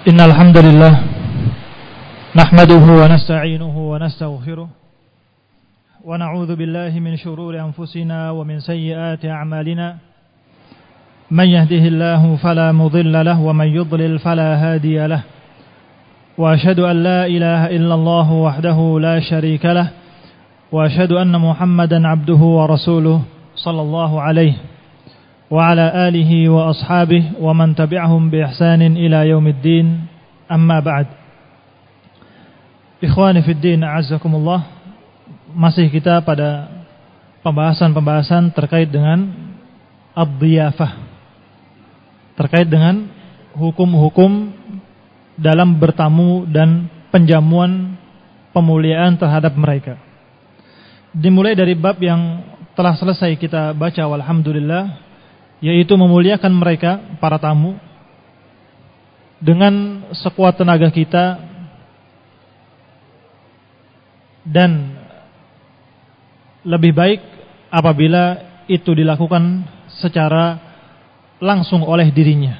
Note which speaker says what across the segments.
Speaker 1: إن الحمد لله نحمده ونستعينه ونستغفره ونعوذ بالله من شرور أنفسنا ومن سيئات أعمالنا من يهده الله فلا مضل له ومن يضلل فلا هادي له وأشهد أن لا إله إلا الله وحده لا شريك له وأشهد أن محمدا عبده ورسوله صلى الله عليه وعلى آله وأصحابه ومن تبعهم بإحسان إلى يوم الدين أما بعد. Ikhwani fid din, a'azzakumullah. Masih kita pada pembahasan terkait dengan ad-dhiyafah, terkait dengan hukum-hukum dalam bertamu dan penjamuan pemuliaan terhadap mereka. Dimulai dari bab yang telah selesai kita baca, walhamdulillah, yaitu memuliakan mereka, para tamu, dengan sekuat tenaga kita dan lebih baik apabila itu dilakukan secara langsung oleh dirinya.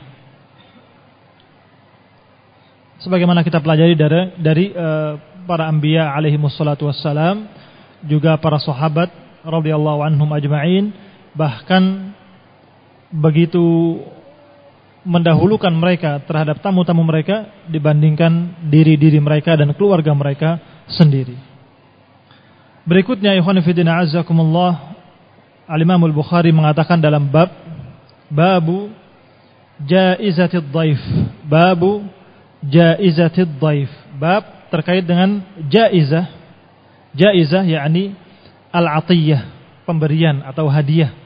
Speaker 1: Sebagaimana kita pelajari dari para anbiya alaihimussalatu wassalam, juga para sahabat radhiyallahu anhum ajma'in, bahkan begitu mendahulukan mereka terhadap tamu-tamu mereka dibandingkan diri-diri mereka dan keluarga mereka sendiri. Berikutnya, ikhwan fillah azzakumullah, Al-Imam Al-Bukhari mengatakan dalam babu jaizatid dhaif, babu jaizatid dhaif, bab terkait dengan jaizah. Jaizah yakni al-atiyah, pemberian atau hadiah.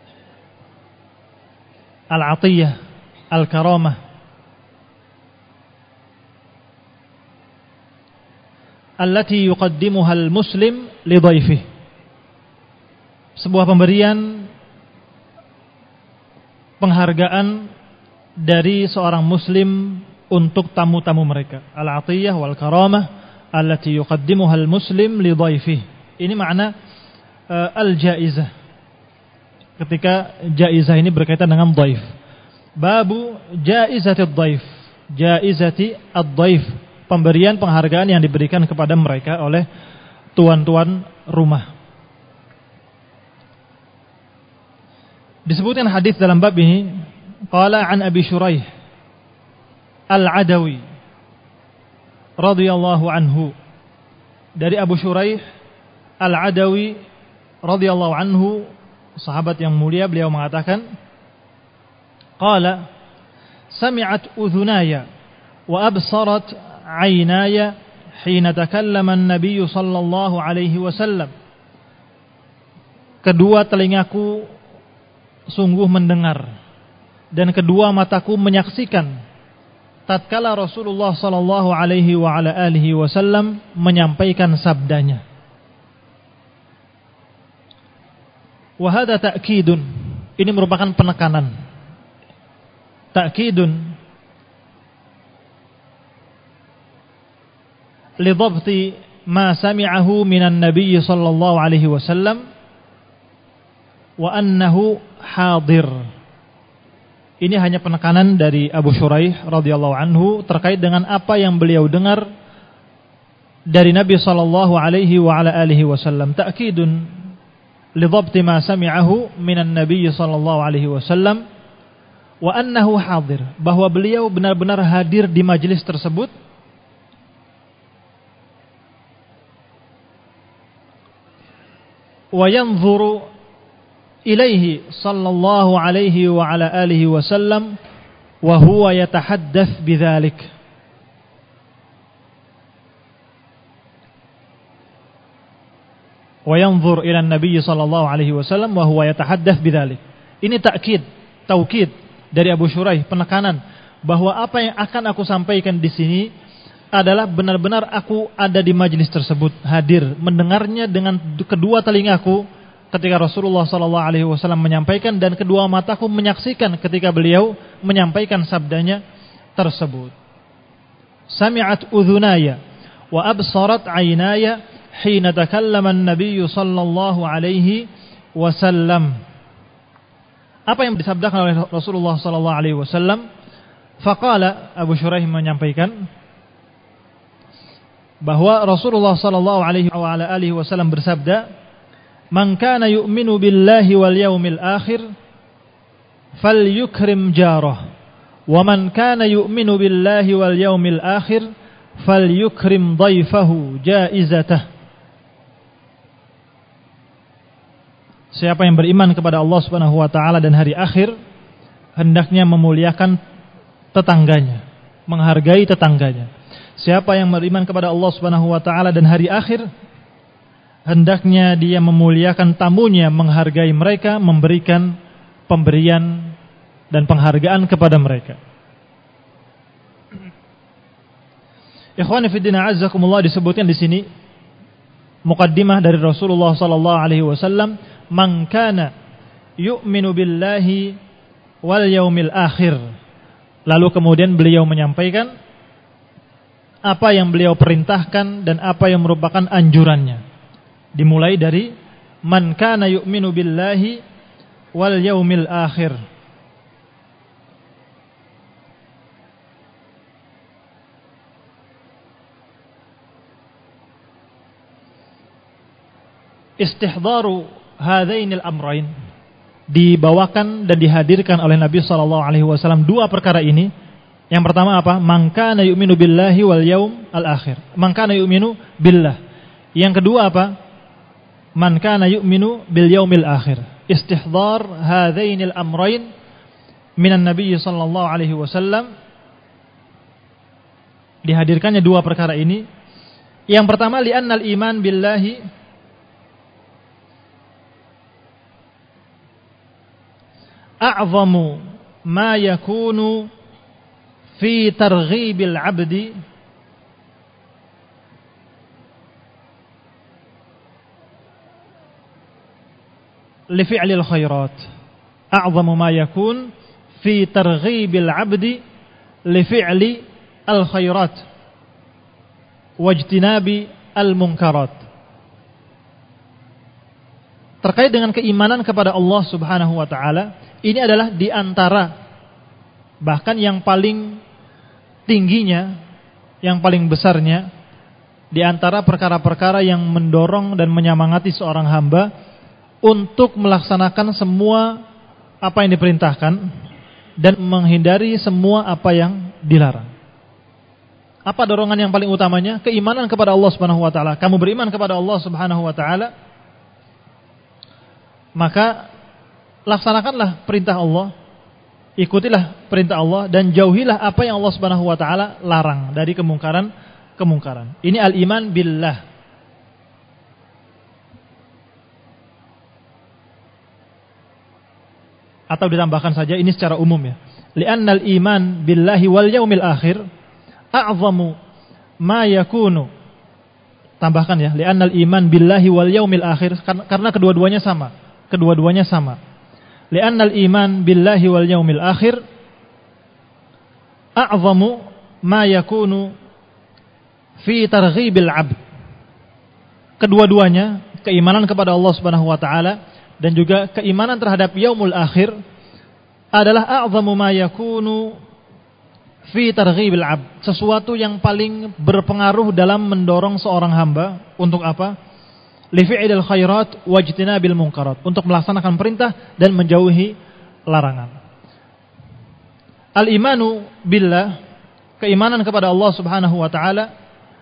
Speaker 1: Al-atiyah, al-karamah, allati yuqaddimuha al-muslim li dhaifih. Sebuah pemberian, penghargaan dari seorang muslim untuk tamu-tamu mereka. Al-atiyah wal karamah allati yuqaddimuha al-muslim li dhaifih. Ini makna al-jaizah. Ketika jaizah ini berkaitan dengan dhaif. Babu jaizati dhaif, jaizati ad-dhaif, pemberian penghargaan yang diberikan kepada mereka oleh tuan-tuan rumah. Disebutkan hadis dalam bab ini, qala an Abi Shuraih Al-Adawi radhiyallahu anhu, dari Abu Shuraih Al-Adawi radhiyallahu anhu, sahabat yang mulia, beliau mengatakan, qala sami'at udhunaya wa absarat aynaya hina takallama an-nabiy sallallahu alaihi wasallam. Kedua telingaku sungguh mendengar dan kedua mataku menyaksikan tatkala Rasulullah sallallahu alaihi wa ala alihi wasallam menyampaikan sabdanya. Wa hadha ta'kidun, ini merupakan penekanan. Ta'kidun li dhabti ma sami'ahu minan nabiy sallallahu alaihi wasallam wa annahu hadir. Ini hanya penekanan dari Abu Shuraih radhiyallahu anhu terkait dengan apa yang beliau dengar dari Nabi sallallahu alaihi wa ala alihi wasallam. Ta'kidun lidhabti ma sami'ahu minan nabiy sallallahu alaihi wasallam wa annahu hadir, bahwa beliau benar-benar hadir di majelis tersebut wa yanzuru ilaihi sallallahu alaihi wa ala alihi wasallam wa huwa yatahaddath bidzalik. Wa yanzur ila an-nabiy sallallahu alaihi wasallam wa huwa yatahaddath bidzalik. Ini taukid dari Abu Shuraih, penekanan bahwa apa yang akan aku sampaikan di sini adalah benar-benar aku ada di majelis tersebut, hadir, mendengarnya dengan kedua telingaku ketika Rasulullah sallallahu alaihi wasallam menyampaikan, dan kedua mataku menyaksikan ketika beliau menyampaikan sabdanya tersebut. Sami'at udhunaya wa absarat aynaya hina takallama an-nabiy sallallahu alaihi wasallam. Apa yang disabdakan oleh Rasulullah sallallahu alaihi wasallam Faqala, Abu Shuraih menyampaikan bahwa Rasulullah sallallahu alaihi wasallam bersabda, "Man kana yu'minu billahi wal yaumil akhir falyukrim jarah, wa man kana yu'minu billahi wal yaumil akhir falyukrim dhaifahu jaizatah." Siapa yang beriman kepada Allah Subhanahu wa taala dan hari akhir, hendaknya memuliakan tetangganya, menghargai tetangganya. Siapa yang beriman kepada Allah Subhanahu wa taala dan hari akhir, hendaknya dia memuliakan tamunya, menghargai mereka, memberikan pemberian dan penghargaan kepada mereka. Ikhwani fi din, a'azzakumullah, disebutkan di sini muqaddimah dari Rasulullah sallallahu alaihi wasallam, "Man kana yu'minu billahi wal yaumil akhir." Lalu kemudian beliau menyampaikan apa yang beliau perintahkan dan apa yang merupakan anjurannya. Dimulai dari man kana yu'minu billahi wal yaumil akhir. Istihdharu hadainil amrain, dibawakan dan dihadirkan oleh Nabi SAW dua perkara ini. Yang pertama apa? Man kana yu'minu billahi wal yaum al akhir. Man kana yu'minu billah. Yang kedua apa? Man kana yu'minu bil yaumil akhir. Istihdhar hadainil amrain minan Nabi SAW. Dihadirkannya dua perkara ini. Yang pertama, li'annal iman billahi a'zamu ma yakunu fi targhibil 'abdi li fi'lil khairat. A'zamu ma yakun fi targhibil 'abdi li fi'li al khairat wajtinabi al munkarat. Terkait dengan keimanan kepada Allah Subhanahu wa taala, ini adalah di antara, bahkan yang paling tingginya, yang paling besarnya, di antara perkara-perkara yang mendorong dan menyemangati seorang hamba untuk melaksanakan semua apa yang diperintahkan dan menghindari semua apa yang dilarang. Apa dorongan yang paling utamanya? Keimanan kepada Allah Subhanahu wa taala. Kamu beriman kepada Allah Subhanahu wa taala, maka laksanakanlah perintah Allah, ikutilah perintah Allah, dan jauhilah apa yang Allah Subhanahu wa taala larang dari kemungkaran. Ini al-iman billah. Atau ditambahkan saja ini secara umum ya. Li'annal iman billahi wal yaumil akhir a'zamu ma yakunu. Tambahkan ya, li'annal iman billahi wal yaumil akhir, karena kedua-duanya sama. Kedua-duanya sama. Li'annal iman billahi wal yaumil akhir a'zamu ma yakunu fi targhibil 'abd. Kedua-duanya, keimanan kepada Allah Subhanahu wa taala dan juga keimanan terhadap yaumul akhir, adalah a'zamu ma yakunu fi targhibil 'abd, sesuatu yang paling berpengaruh dalam mendorong seorang hamba untuk apa? Li fi'lil khairat wajtinabil munkarat, untuk melaksanakan perintah dan menjauhi larangan. Al-imanu billah, keimanan kepada Allah Subhanahu wa taala,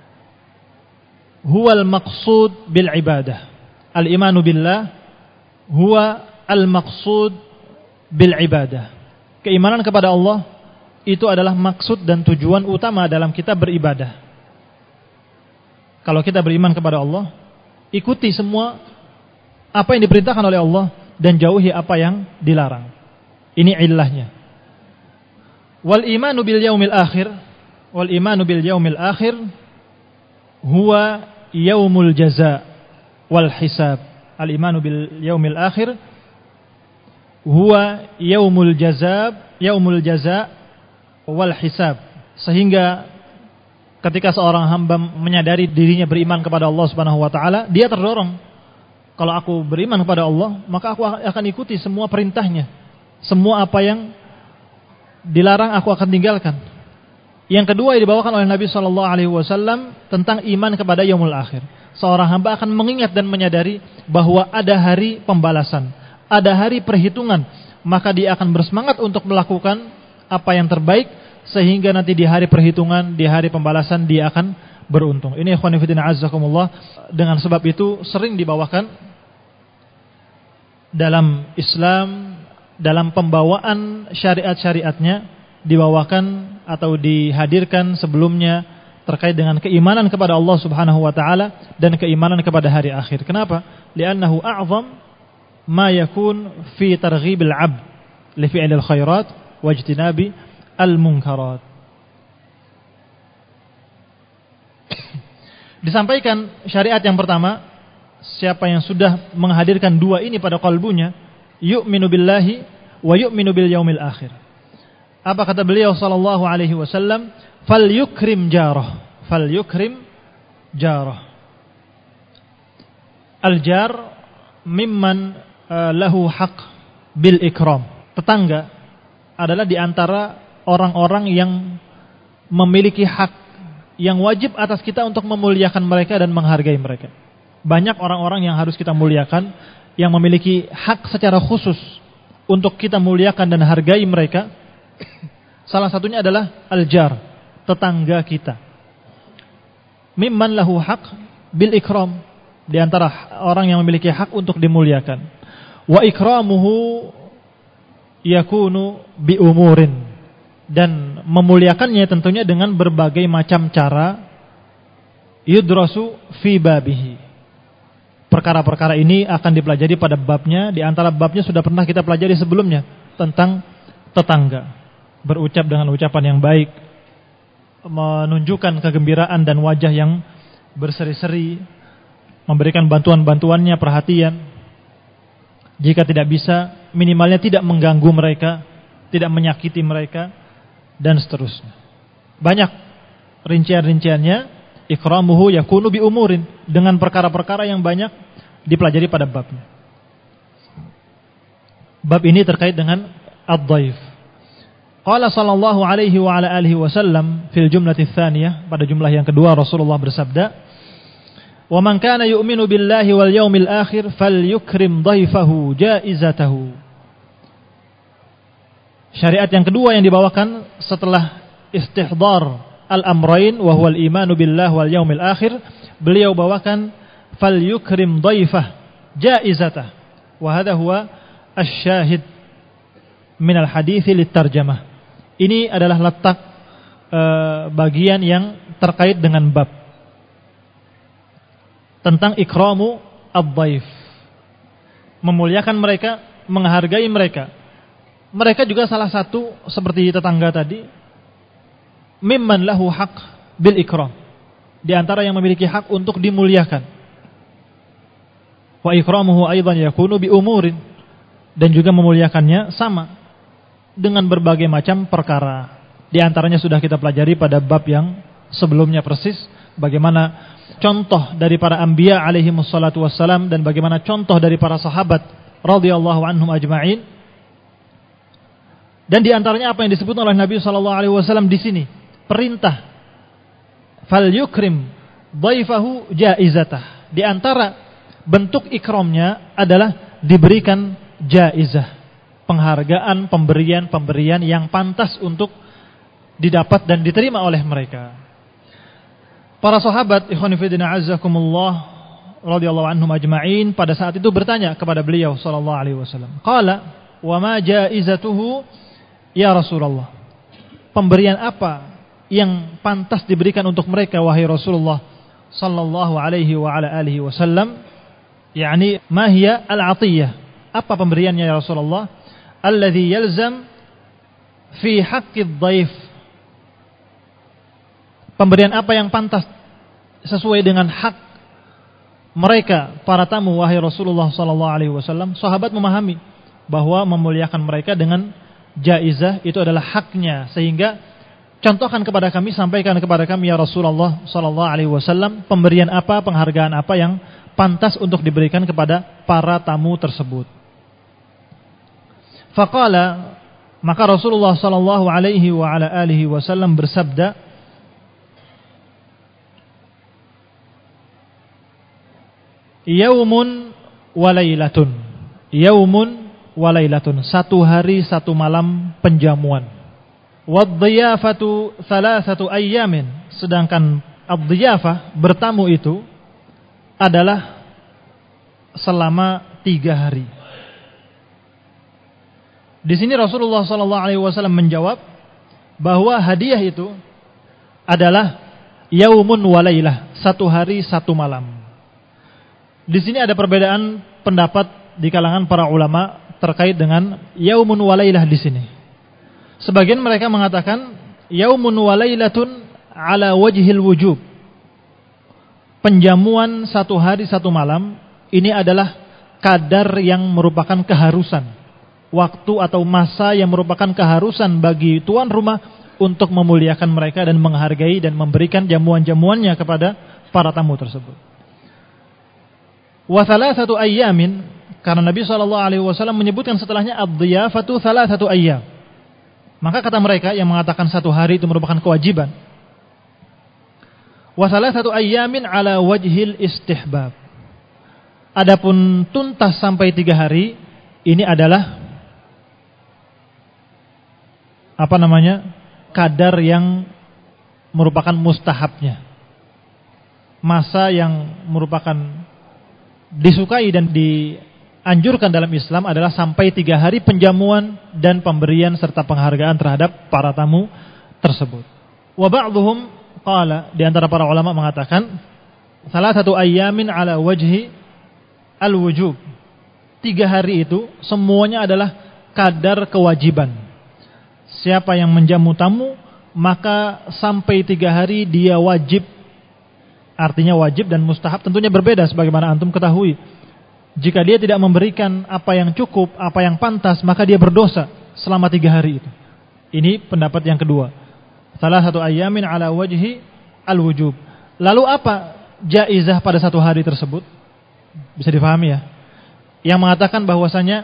Speaker 1: huwal maqsud bil ibadah. Al-imanu billah huwa al-maqsud bil ibadah. Keimanan kepada Allah itu adalah maksud dan tujuan utama dalam kita beribadah. Kalau kita beriman kepada Allah, ikuti semua apa yang diperintahkan oleh Allah dan jauhi apa yang dilarang. Ini illahnya. Wal imanu bil yaumil akhir, wal imanu bil yaumil akhir huwa yaumul jaza wal hisab. Al imanu bil yaumil akhir huwa yaumul jaza wal hisab. Sehingga ketika seorang hamba menyadari dirinya beriman kepada Allah Subhanahu wa taala, dia terdorong, kalau aku beriman kepada Allah, maka aku akan ikuti semua perintahnya. Semua apa yang dilarang aku akan tinggalkan. Yang kedua yang dibawakan oleh Nabi SAW tentang iman kepada yaumul akhir. Seorang hamba akan mengingat dan menyadari bahwa ada hari pembalasan, ada hari perhitungan, maka dia akan bersemangat untuk melakukan apa yang terbaik, sehingga nanti di hari perhitungan, di hari pembalasan dia akan beruntung. Ini ikhwan fillah azzakumullah. Dengan sebab itu sering dibawakan dalam Islam, dalam pembawaan syariat-syariatnya, dibawakan atau dihadirkan sebelumnya terkait dengan keimanan kepada Allah Subhanahu wa taala dan keimanan kepada hari akhir. Kenapa? Li'annahu a'zam ma yakun fi targhibil 'abd li fi'lil khairat wa ijtinabi al-munkarat. Disampaikan syariat yang pertama, siapa yang sudah menghadirkan dua ini pada qalbunya, yu'minu billahi wa yu'minu bil yaumil akhir. Apa kata beliau sallallahu alaihi wasallam? Falyukrim jarah. Falyukrim jarah. Al-jar mimman lahu haq bil ikram. Tetangga adalah di antara orang-orang yang memiliki hak yang wajib atas kita untuk memuliakan mereka dan menghargai mereka. Banyak orang-orang yang harus kita muliakan, yang memiliki hak secara khusus untuk kita muliakan dan hargai mereka. Salah satunya adalah al-jar, tetangga kita. Mimman lahu haq bil ikram, di antara orang yang memiliki hak untuk dimuliakan. Wa ikramuhu yakunu bi umurin, dan memuliakannya tentunya dengan berbagai macam cara. Yudrasu fi babihi, perkara-perkara ini akan dipelajari pada babnya. Di antara babnya sudah pernah kita pelajari sebelumnya tentang tetangga. Berucap dengan ucapan yang baik, menunjukkan kegembiraan dan wajah yang berseri-seri, memberikan bantuan-bantuannya, perhatian. Jika tidak bisa, minimalnya tidak mengganggu mereka, tidak menyakiti mereka, dan seterusnya. Banyak rincian-rinciannya. Ikramuhu yakunu bi umurin, dengan perkara-perkara yang banyak dipelajari pada babnya. Bab ini terkait dengan ad-dhaif. Qala sallallahu alaihi wa ala alihi wasallam fil jumlati tsaniyah, pada jumlah yang kedua Rasulullah bersabda, "Wa man kana yu'minu billahi wal yaumil akhir falyukrim dhaifahu jaizatahu." Syariat yang kedua yang dibawakan setelah istihdar al-amrain wa huwal imanu billahi wal yaumil akhir, beliau bawakan falyukrim dhaifah jaizatah. Wa hadha huwa asy-syahid min al-hadits lit-tarjamah. Ini adalah letak bagian yang terkait dengan bab tentang ikramu ad-dhaif, memuliakan mereka, menghargai mereka. Mereka juga salah satu seperti tetangga tadi, mimman lahu haq bil ikram, di antara yang memiliki hak untuk dimuliakan. Wa ikramuhu aidan yakunu bi umurin, dan juga memuliakannya sama dengan berbagai macam perkara. Di antaranya sudah kita pelajari pada bab yang sebelumnya persis, bagaimana contoh dari para anbiya alaihi wassalatu wassalam, dan bagaimana contoh dari para sahabat radhiyallahu anhum ajma'in. Dan di antaranya apa yang disebut oleh Nabi sallallahu alaihi wasallam di sini, perintah fal yukrim dhaifahu jaizatah. Di antara bentuk ikramnya adalah diberikan jaizah, penghargaan, pemberian yang pantas untuk didapat dan diterima oleh mereka. Para sahabat ikhwan fillah azzakumullah radhiyallahu anhum ajma'in pada saat itu bertanya kepada beliau sallallahu alaihi wasallam, qala wa ma jaizatuhu ya Rasulullah, pemberian apa yang pantas diberikan untuk mereka wahai Rasulullah sallallahu alaihi wa ala alihi wasallam, yakni ma hiya al-'atiyah, apa pemberiannya ya Rasulullah, alladhi yalzam fi haqqi dhaif, pemberian apa yang pantas sesuai dengan hak mereka para tamu wahai Rasulullah sallallahu alaihi wasallam. Sahabat memahami bahwa memuliakan mereka dengan jaizah itu adalah haknya, sehingga contohkan kepada kami, sampaikan kepada kami ya Rasulullah sallallahu alaihi wasallam, pemberian apa, penghargaan apa yang pantas untuk diberikan kepada para tamu tersebut. Faqala, Maka Rasulullah sallallahu alaihi wa ala alihi wasallam bersabda, "Yaumun wa lailatun." Yaumun wa lailatun, satu hari satu malam penjamuan. Wad-dhiyafatu thalathatu ayyamin, sedangkan ad-dhiyafah, bertamu itu adalah selama 3 hari. Di sini Rasulullah sallallahu alaihi wasallam menjawab bahwa hadiah itu adalah yaumun wa lailah, satu hari satu malam. Di sini ada perbedaan pendapat di kalangan para ulama terkait dengan yaumun wa lailah di sini. Sebagian mereka mengatakan yaumun wa lailatun ala wajhil wujub. Penjamuan satu hari satu malam ini adalah kadar yang merupakan keharusan, waktu atau masa yang merupakan keharusan bagi tuan rumah untuk memuliakan mereka dan menghargai dan memberikan jamuan-jamuannya kepada para tamu tersebut. Wa thalathatu ayyamin, karena Nabi SAW menyebutkan setelahnya ad-dhiyafatu thalathatu ayyam. Maka kata mereka yang mengatakan satu hari itu merupakan kewajiban, wa thalathatu ayyamin ala wajhil istihbab. Adapun tuntas sampai 3 hari ini adalah kadar yang merupakan mustahabnya, masa yang merupakan disukai dan dianjurkan dalam Islam adalah sampai 3 hari penjamuan dan pemberian serta penghargaan terhadap para tamu tersebut. Wa ba'dhum qala, di antara para ulama mengatakan salah satu ayyamin ala wajhi al-wujub. 3 hari itu semuanya adalah kadar kewajiban. Siapa yang menjamu tamu, maka sampai 3 hari dia wajib. Artinya wajib dan mustahab tentunya berbeda sebagaimana antum ketahui. Jika dia tidak memberikan apa yang cukup, apa yang pantas, maka dia berdosa selama 3 hari itu. Ini pendapat yang kedua. Salah satu ayyamin ala wajhi al-wujub. Lalu apa jaizah pada satu hari tersebut? Bisa difahami ya? Yang mengatakan bahwasanya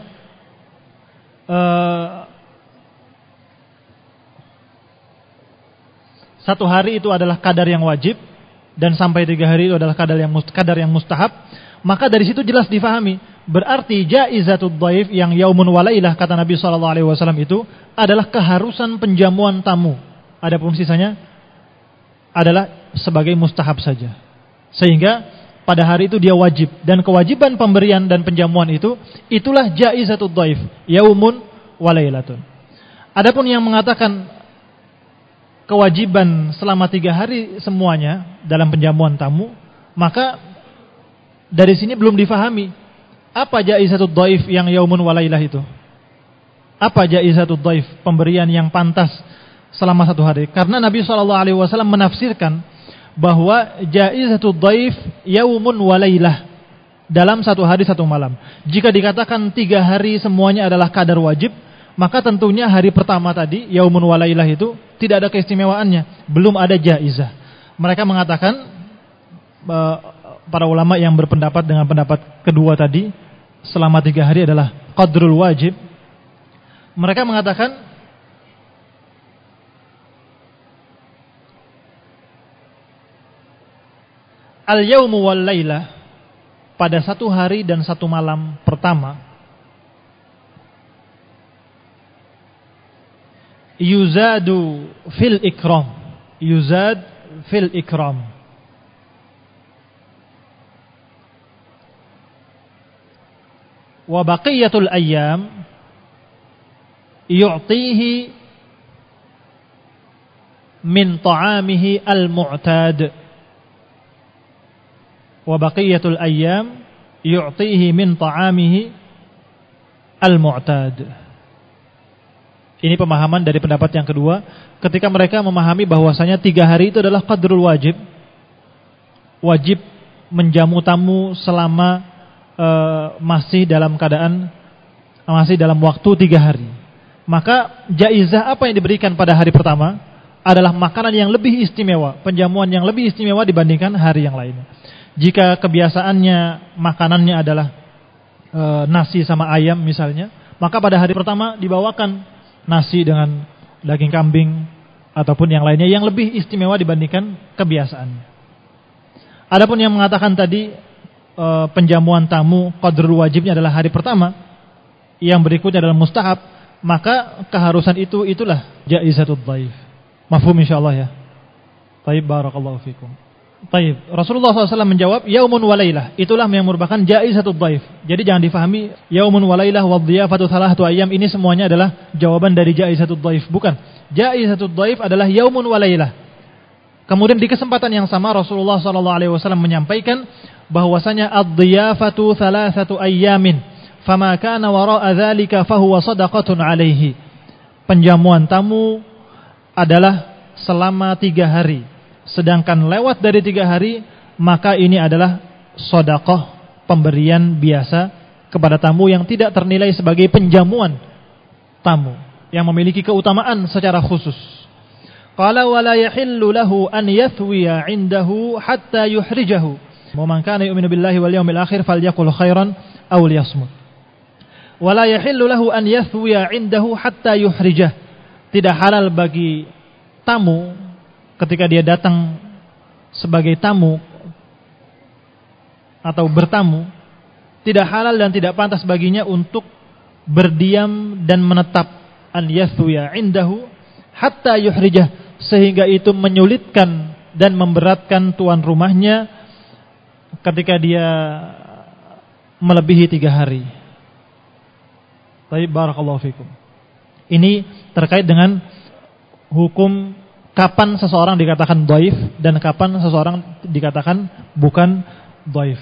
Speaker 1: satu hari itu adalah kadar yang wajib dan sampai 3 hari itu adalah kadar yang mustahab, maka dari situ jelas difahami. Berarti jaizatud dhaif yang yaumun wa lailah kata Nabi SAW itu adalah keharusan penjamuan tamu. Adapun sisanya adalah sebagai mustahab saja. Sehingga pada hari itu dia wajib, dan kewajiban pemberian dan penjamuan itulah jaizatud dhaif, yaumun wa lailatun. Adapun yang mengatakan kewajiban selama 3 hari semuanya dalam penjamuan tamu, maka dari sini belum difahami apa jaizatud dhaif yang yaumun wa lailah itu. Apa jaizatud dhaif, pemberian yang pantas selama 1 hari? Karena Nabi SAW menafsirkan bahwa jaizatud dhaif yaumun wa lailah, dalam 1 hari 1 malam. Jika dikatakan 3 hari semuanya adalah kadar wajib, maka tentunya hari pertama tadi yaumun wa lailah itu tidak ada keistimewaannya, belum ada jaizah. Mereka mengatakan, para ulama yang berpendapat dengan pendapat kedua tadi, selama 3 hari adalah qadrul wajib. Mereka mengatakan al-yaumu wal lailah, pada 1 hari dan 1 malam pertama, yuzadu fil ikram, yuzad fil ikram. Wa baqiyatul ayyam yu'tihi min ta'amihi al-mu'tad. Wa baqiyatul ayyam yu'tihi min ta'amihi al-mu'tad. Ini pemahaman dari pendapat yang kedua, ketika mereka memahami bahwasanya 3 hari itu adalah qadrul wajib, wajib menjamu tamu selama masih dalam waktu 3 hari. Maka jaizah apa yang diberikan pada hari pertama adalah makanan yang lebih istimewa, penjamuan yang lebih istimewa dibandingkan hari yang lainnya. Jika kebiasaannya makanannya adalah nasi sama ayam misalnya, maka pada hari pertama dibawakan nasi dengan daging kambing ataupun yang lainnya yang lebih istimewa dibandingkan kebiasaan. Adapun yang mengatakan tadi penjamuan tamu qadrul wajibnya adalah hari pertama, yang berikutnya adalah mustahab, maka keharusan itulah jaizatud dhaif. Mafhum insyaallah ya. Baik, barakallahu fikum. Baik, Rasulullah SAW menjawab yaumun walailah, itulah yang merupakan jaizatud dhaif. Jadi jangan difahami yaumun walailah wa dhiyafatu thalahatu ayyam ini semuanya adalah jawaban dari jaizatud dhaif, bukan. Jaizatud dhaif adalah yaumun walailah. Kemudian di kesempatan yang sama Rasulullah SAW menyampaikan bahwasanya ad-dhiyafatu thalathatu ayyamin fama kana wara'a dzalika fahuwa shadaqatun alaihi. Penjamuan tamu adalah selama 3 hari. Sedangkan lewat dari 3 hari, maka ini adalah sedekah, pemberian biasa kepada tamu yang tidak ternilai sebagai penjamuan tamu, yang memiliki keutamaan secara khusus. Qala wa la yahillu lahu an yathwiya 'indahu hatta yuhrijahu. Wa man kana yu'minu billahi wal yawmil akhir falyaqul khairan aw liyasmut. Wa la yahillu lahu an yathwiya 'indahu hatta yuhrijah. Tidak halal bagi tamu ketika dia datang sebagai tamu atau bertamu, tidak halal dan tidak pantas baginya untuk berdiam dan menetap an yathwiya 'indahu hatta yuhrijah, sehingga itu menyulitkan dan memberatkan tuan rumahnya ketika dia melebihi 3 hari. Baik, barakallahu fikum. Ini terkait dengan hukum kapan seseorang dikatakan dhaif dan kapan seseorang dikatakan bukan dhaif.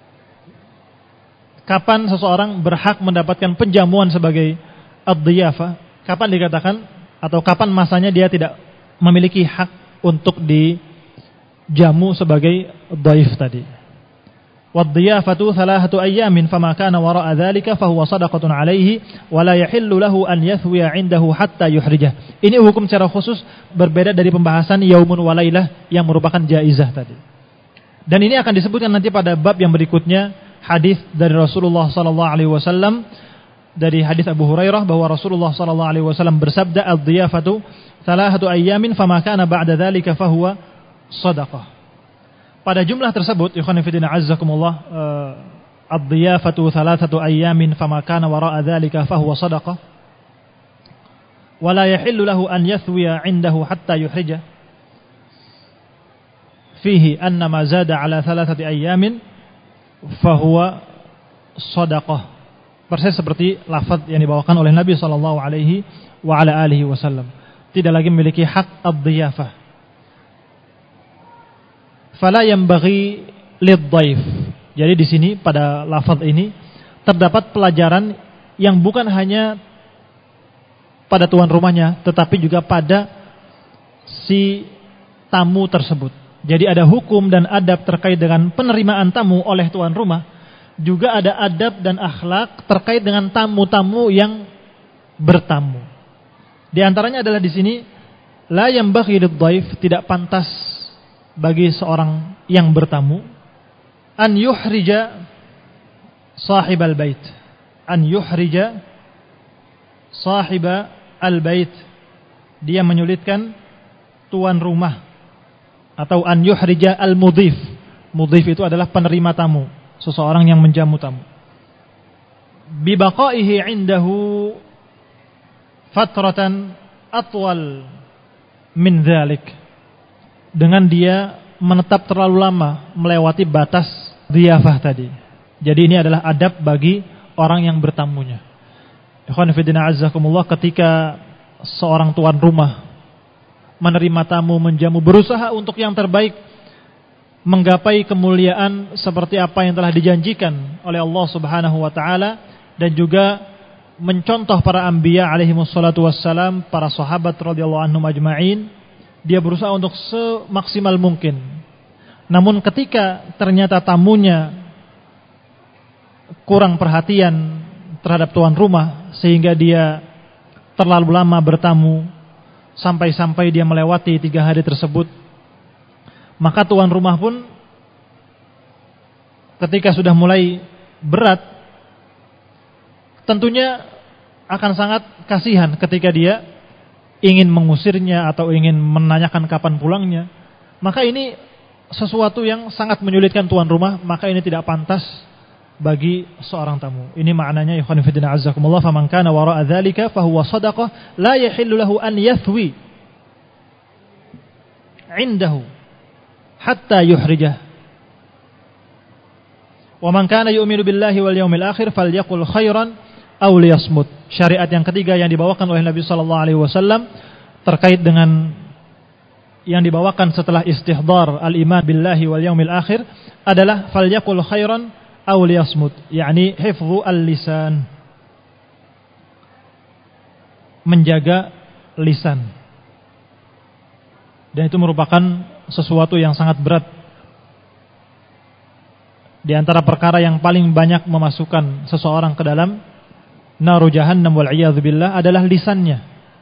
Speaker 1: Kapan seseorang berhak mendapatkan penjamuan sebagai ad-dhiyafah, kapan dikatakan atau kapan masanya dia tidak memiliki hak untuk dijamu sebagai dhaif tadi. Wad-dhiyafatu thalathatu ayyamin fama kana wara'a dzalika fahuwa shadaqatun 'alaihi wa la yahillu lahu an yathwiya 'indahu hatta yuhrijah. Ini hukum secara khusus berbeda dari pembahasan yaumun walailah yang merupakan jaizah tadi. Dan ini akan disebutkan nanti pada bab yang berikutnya, hadis dari Rasulullah sallallahu alaihi wasallam, dari hadis Abu Hurairah bahwa Rasulullah sallallahu alaihi wasallam bersabda ad-dhiyafatu thalathatu ayyamin fama kana ba'da dzalika fahuwa shadaqah. Pada jumlah tersebut, ikhwan fillah azzakumullah, ad-dhiyafatu thalathatu ayyamin fama kana wara'a dzalika fahuwa shadaqah wa la yahillu lahu an yathwiya 'indahu hatta yuhrija. Fihi anna ma zada 'ala thalathati ayyamin fahuwa shadaqah. Persis seperti lafaz yang dibawakan oleh Nabi sallallahu alaihi wa ala alihi wasallam. Tidak lagi memiliki hak ad-dhiyafah. Fala yanbaghi lidh-dhaif. Jadi di sini pada lafaz ini terdapat pelajaran yang bukan hanya pada tuan rumahnya, tetapi juga pada si tamu tersebut. Jadi ada hukum dan adab terkait dengan penerimaan tamu oleh tuan rumah, juga ada adab dan akhlak terkait dengan tamu-tamu yang bertamu. Di antaranya adalah di sini la yanbaghi lidh-dhaif, tidak pantas bagi seorang yang bertamu an yuhrija sahibal bait, an yuhrija sahibal bait, dia menyulitkan tuan rumah, atau an yuhrija al mudhif. Mudhif itu adalah penerima tamu, seseorang yang menjamu tamu. Bi baqaihi indahu fatratan atwal min dzalik, dengan dia menetap terlalu lama melewati batas dhiyafah tadi. Jadi ini adalah adab bagi orang yang bertamunya. Ikhwan fillah azzakumullah, ketika seorang tuan rumah menerima tamu, menjamu, berusaha untuk yang terbaik, menggapai kemuliaan seperti apa yang telah dijanjikan oleh Allah Subhanahu wa taala, dan juga mencontoh para anbiya alaihi wassalatu wassalam, para sahabat radhiyallahu anhum ajma'in. Dia berusaha untuk semaksimal mungkin. Namun ketika ternyata tamunya kurang perhatian terhadap tuan rumah, sehingga dia terlalu lama bertamu, sampai-sampai dia melewati 3 hari tersebut, maka tuan rumah pun ketika sudah mulai berat, tentunya akan sangat kasihan ketika dia ingin mengusirnya atau ingin menanyakan kapan pulangnya. Maka ini sesuatu yang sangat menyulitkan tuan rumah, maka ini tidak pantas bagi seorang tamu. Ini maknanya ikhwan fillah azzakumullah, faman kana wara'a dzalika fahuwa shadaqah la yahillu lahu an yathwi 'indahu hatta yuhrijah. Wa man kana yu'minu billahi wal yawmil akhir falyaqul khairan aw liyasmut. Syariat yang ketiga yang dibawakan oleh Nabi sallallahu alaihi wasallam terkait dengan yang dibawakan setelah istihdar al-iman billahi wal yawmil akhir adalah falyaqul khairan aw liyasmut, yakni hifdzu al-lisan. Menjaga lisan. Dan itu merupakan sesuatu yang sangat berat. Di antara perkara yang paling banyak memasukkan seseorang ke dalam naru jahannam wal iyadzu billah adalah lisannya.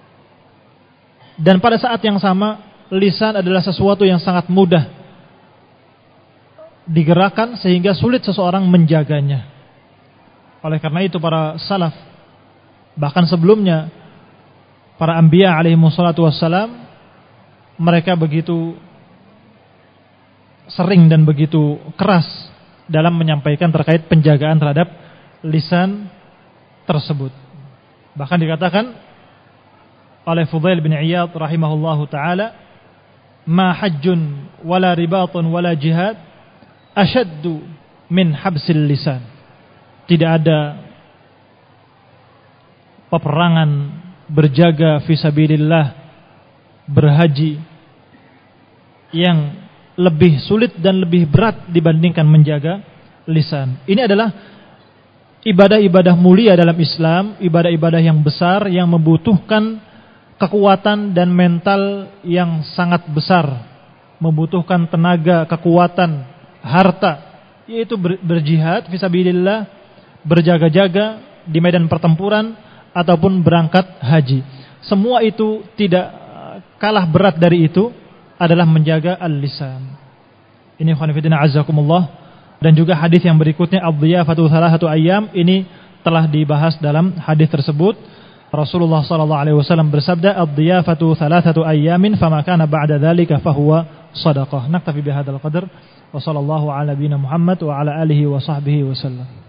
Speaker 1: Dan pada saat yang sama, lisan adalah sesuatu yang sangat mudah digerakkan sehingga sulit seseorang menjaganya. Oleh karena itu para salaf, bahkan sebelumnya para anbiya alaihi wassalatu wassalam, mereka begitu sering dan begitu keras dalam menyampaikan terkait penjagaan terhadap lisan tersebut. Bahkan dikatakan oleh Fudail bin Iyad rahimahullahu ta'ala, ma hajjun wala ribatun wala jihad asyaddu min habsil lisan. Tidak ada peperangan, berjaga fisabilillah, berhaji yang lebih sulit dan lebih berat dibandingkan menjaga lisan. Ini adalah ibadah-ibadah mulia dalam Islam, ibadah-ibadah yang besar yang membutuhkan kekuatan dan mental yang sangat besar, membutuhkan tenaga, kekuatan, harta, yaitu berjihad fisabilillah, berjaga-jaga di medan pertempuran ataupun berangkat haji. Semua itu tidak kalah berat dari itu adalah menjaga al-lisan. Ini ikhwan fillah azzakumullah. Dan juga hadis yang berikutnya, ad-dhiyafatu thalathatu ayyam, ini telah dibahas dalam hadis tersebut. Rasulullah sallallahu alaihi wasallam bersabda, ad-dhiyafatu thalathatu ayyamin fama kana ba'da dzalika fahuwa shadaqah. Naktafi bihadzal qadar wa sallallahu ala nabiyina Muhammad wa ala alihi wa sahbihi wasallam.